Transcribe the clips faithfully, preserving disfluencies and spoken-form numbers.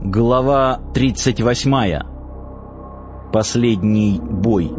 Глава тридцать восьмая. Последний бой.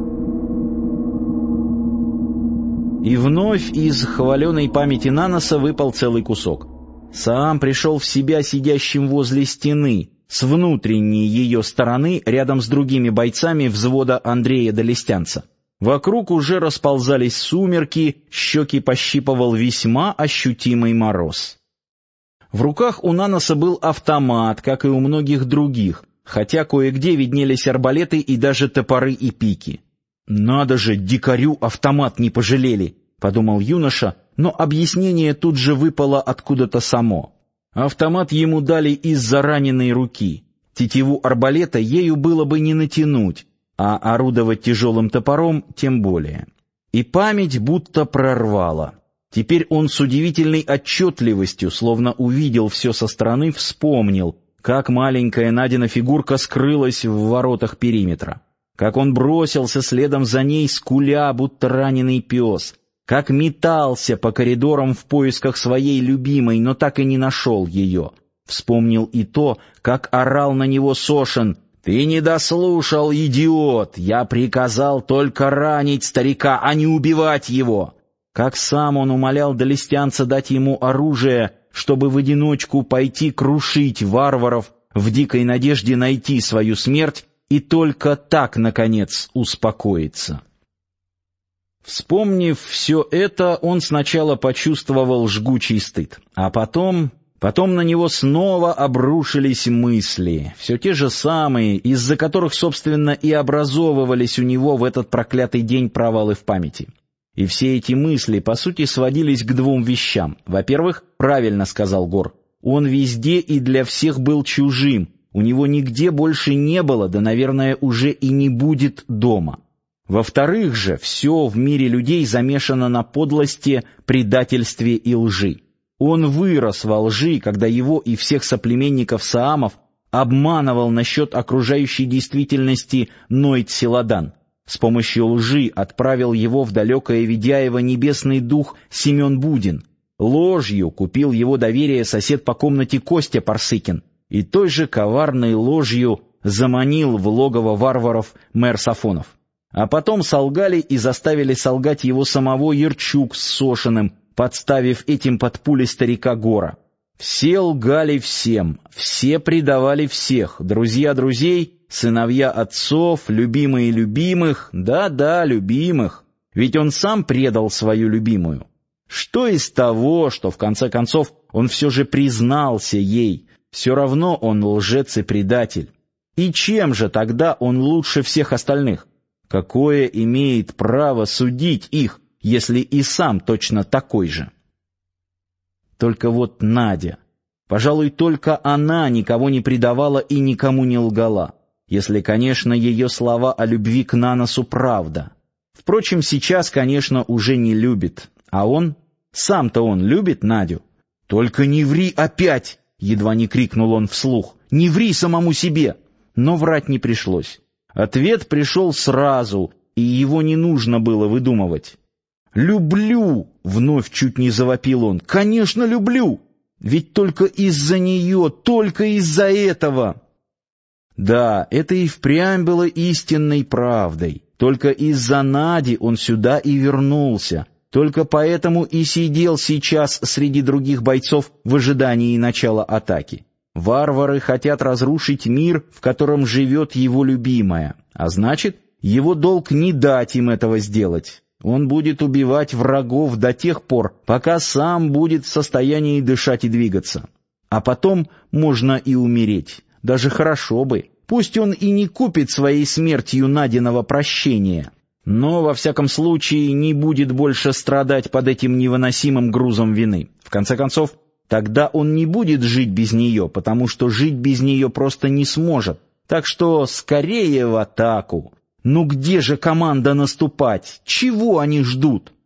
И вновь из хваленой памяти Наноса выпал целый кусок. Саам пришел в себя сидящим возле стены, с внутренней ее стороны, рядом с другими бойцами взвода Андрея Долестянца. Вокруг уже расползались сумерки, щеки пощипывал весьма ощутимый мороз. В руках у Наноса был автомат, как и у многих других, хотя кое-где виднелись арбалеты и даже топоры и пики. «Надо же, дикарю автомат не пожалели», — подумал юноша, но объяснение тут же выпало откуда-то само. Автомат ему дали из-за раненой руки. Тетиву арбалета ею было бы не натянуть, а орудовать тяжелым топором тем более. И память будто прорвала. Теперь он с удивительной отчетливостью, словно увидел все со стороны, вспомнил, как маленькая Надина фигурка скрылась в воротах периметра, как он бросился следом за ней, скуля, будто раненый пес, как метался по коридорам в поисках своей любимой, но так и не нашел ее. Вспомнил и то, как орал на него Сошин: «Ты не дослушал, идиот! Я приказал только ранить старика, а не убивать его!» Как сам он умолял Долестянца дать ему оружие, чтобы в одиночку пойти крушить варваров в дикой надежде найти свою смерть и только так, наконец, успокоиться. Вспомнив все это, он сначала почувствовал жгучий стыд, а потом... Потом на него снова обрушились мысли, все те же самые, из-за которых, собственно, и образовывались у него в этот проклятый день провалы в памяти. И все эти мысли, по сути, сводились к двум вещам. Во-первых, правильно сказал Гор, он везде и для всех был чужим, у него нигде больше не было, да, наверное, уже и не будет дома. Во-вторых же, все в мире людей замешано на подлости, предательстве и лжи. Он вырос во лжи, когда его и всех соплеменников Саамов обманывал насчет окружающей действительности Нойд Селадан. С помощью лжи отправил его в далекое Ведяево небесный дух Семен Будин. Ложью купил его доверие сосед по комнате Костя Парсыкин. И той же коварной ложью заманил в логово варваров мэр Сафонов. А потом солгали и заставили солгать его самого Ярчук с Сошиным, подставив этим под пули старика Гора. Все лгали всем, все предавали всех, друзья друзей, сыновья отцов, любимые любимых, да-да, любимых, ведь он сам предал свою любимую. Что из того, что в конце концов он все же признался ей, все равно он лжец и предатель. И чем же тогда он лучше всех остальных? Какое имеет право судить их, если и сам точно такой же? Только вот Надя, пожалуй, только она никого не предавала и никому не лгала, если, конечно, ее слова о любви к Наносу правда. Впрочем, сейчас, конечно, уже не любит, а он, сам-то он любит Надю. «Только не ври опять!» — едва не крикнул он вслух. «Не ври самому себе!» Но врать не пришлось. Ответ пришел сразу, и его не нужно было выдумывать. «Люблю!» — вновь чуть не завопил он. «Конечно, люблю! Ведь только из-за нее, только из-за этого!» Да, это и впрямь было истинной правдой. Только из-за Нади он сюда и вернулся. Только поэтому и сидел сейчас среди других бойцов в ожидании начала атаки. Варвары хотят разрушить мир, в котором живет его любимая. А значит, его долг не дать им этого сделать. Он будет убивать врагов до тех пор, пока сам будет в состоянии дышать и двигаться. А потом можно и умереть. Даже хорошо бы. Пусть он и не купит своей смертью Надиного прощения, но, во всяком случае, не будет больше страдать под этим невыносимым грузом вины. В конце концов, тогда он не будет жить без нее, потому что жить без нее просто не сможет. Так что скорее в атаку. Ну где же команда наступать? Чего они ждут?